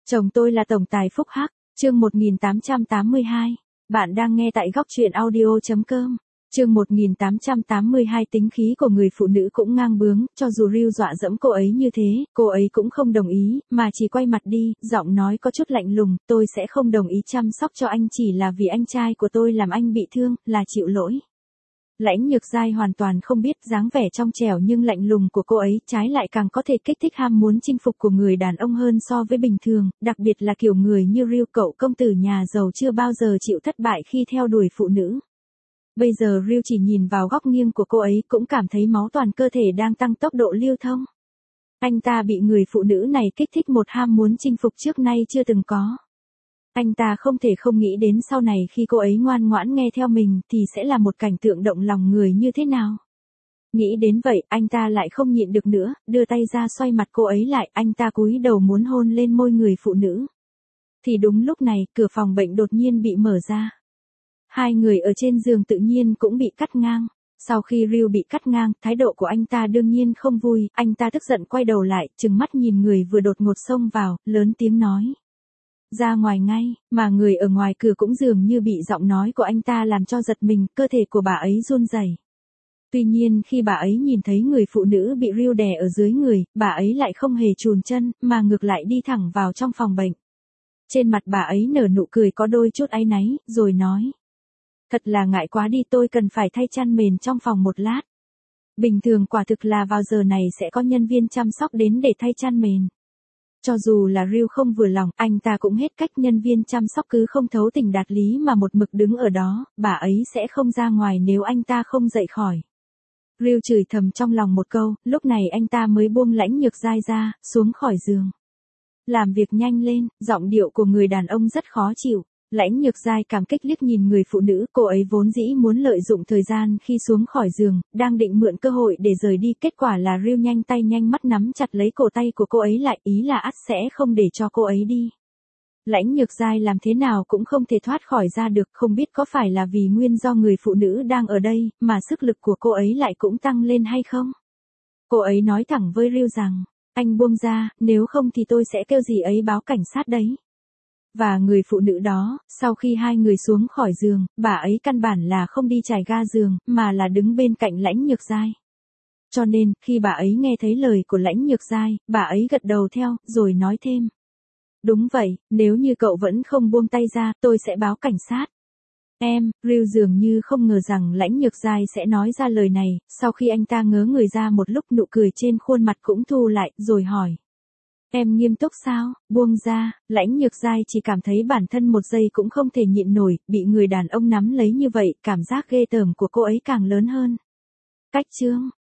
Chồng tôi là tổng tài phúc hắc, chương 1882. Bạn đang nghe tại góc truyện audio.com. Chương 1882 tính khí của người phụ nữ cũng ngang bướng, cho dù Ryu dọa dẫm cô ấy như thế, cô ấy cũng không đồng ý, mà chỉ quay mặt đi, giọng nói có chút lạnh lùng, tôi sẽ không đồng ý chăm sóc cho anh chỉ là vì anh trai của tôi làm anh bị thương, là chịu lỗi. Lãnh Nhược Giai hoàn toàn không biết dáng vẻ trong trẻo nhưng lạnh lùng của cô ấy trái lại càng có thể kích thích ham muốn chinh phục của người đàn ông hơn so với bình thường, đặc biệt là kiểu người như Ryu, cậu công tử nhà giàu chưa bao giờ chịu thất bại khi theo đuổi phụ nữ. Bây giờ Ryu chỉ nhìn vào góc nghiêng của cô ấy cũng cảm thấy máu toàn cơ thể đang tăng tốc độ lưu thông. Anh ta bị người phụ nữ này kích thích một ham muốn chinh phục trước nay chưa từng có. Anh ta không thể không nghĩ đến sau này khi cô ấy ngoan ngoãn nghe theo mình thì sẽ là một cảnh tượng động lòng người như thế nào. Nghĩ đến vậy, anh ta lại không nhịn được nữa, đưa tay ra xoay mặt cô ấy lại, anh ta cúi đầu muốn hôn lên môi người phụ nữ. Thì đúng lúc này, cửa phòng bệnh đột nhiên bị mở ra. Hai người ở trên giường tự nhiên cũng bị cắt ngang. Sau khi Ryu bị cắt ngang, thái độ của anh ta đương nhiên không vui, anh ta tức giận quay đầu lại, trừng mắt nhìn người vừa đột ngột xông vào, lớn tiếng nói. Ra ngoài ngay, mà người ở ngoài cửa cũng dường như bị giọng nói của anh ta làm cho giật mình, cơ thể của bà ấy run rẩy. Tuy nhiên khi bà ấy nhìn thấy người phụ nữ bị Ryu đè ở dưới người, bà ấy lại không hề chùn chân, mà ngược lại đi thẳng vào trong phòng bệnh. Trên mặt bà ấy nở nụ cười có đôi chút áy náy, rồi nói. Thật là ngại quá đi, tôi cần phải thay chăn mền trong phòng một lát. Bình thường quả thực là vào giờ này sẽ có nhân viên chăm sóc đến để thay chăn mền. Cho dù là Ryu không vừa lòng, anh ta cũng hết cách, nhân viên chăm sóc cứ không thấu tình đạt lý mà một mực đứng ở đó, bà ấy sẽ không ra ngoài nếu anh ta không dậy khỏi. Ryu chửi thầm trong lòng một câu, lúc này anh ta mới buông Lãnh Nhược Giai ra, xuống khỏi giường. Làm việc nhanh lên, giọng điệu của người đàn ông rất khó chịu. Lãnh Nhược Giai cảm kích liếc nhìn người phụ nữ, cô ấy vốn dĩ muốn lợi dụng thời gian khi xuống khỏi giường, đang định mượn cơ hội để rời đi, kết quả là Ryu nhanh tay nhanh mắt nắm chặt lấy cổ tay của cô ấy lại, ý là ắt sẽ không để cho cô ấy đi. Lãnh Nhược Giai làm thế nào cũng không thể thoát khỏi ra được, không biết có phải là vì nguyên do người phụ nữ đang ở đây, mà sức lực của cô ấy lại cũng tăng lên hay không? Cô ấy nói thẳng với Ryu rằng, anh buông ra, nếu không thì tôi sẽ kêu dì ấy báo cảnh sát đấy. Và người phụ nữ đó, sau khi hai người xuống khỏi giường, bà ấy căn bản là không đi chải ga giường, mà là đứng bên cạnh Lãnh Nhược Giai. Cho nên, khi bà ấy nghe thấy lời của Lãnh Nhược Giai, bà ấy gật đầu theo, rồi nói thêm. Đúng vậy, nếu như cậu vẫn không buông tay ra, tôi sẽ báo cảnh sát. Ryu dường như không ngờ rằng Lãnh Nhược Giai sẽ nói ra lời này, sau khi anh ta ngớ người ra một lúc, nụ cười trên khuôn mặt cũng thu lại, rồi hỏi. Em nghiêm túc sao, buông ra, Lãnh Nhược Giai chỉ cảm thấy bản thân một giây cũng không thể nhịn nổi, bị người đàn ông nắm lấy như vậy, cảm giác ghê tởm của cô ấy càng lớn hơn. Cách chương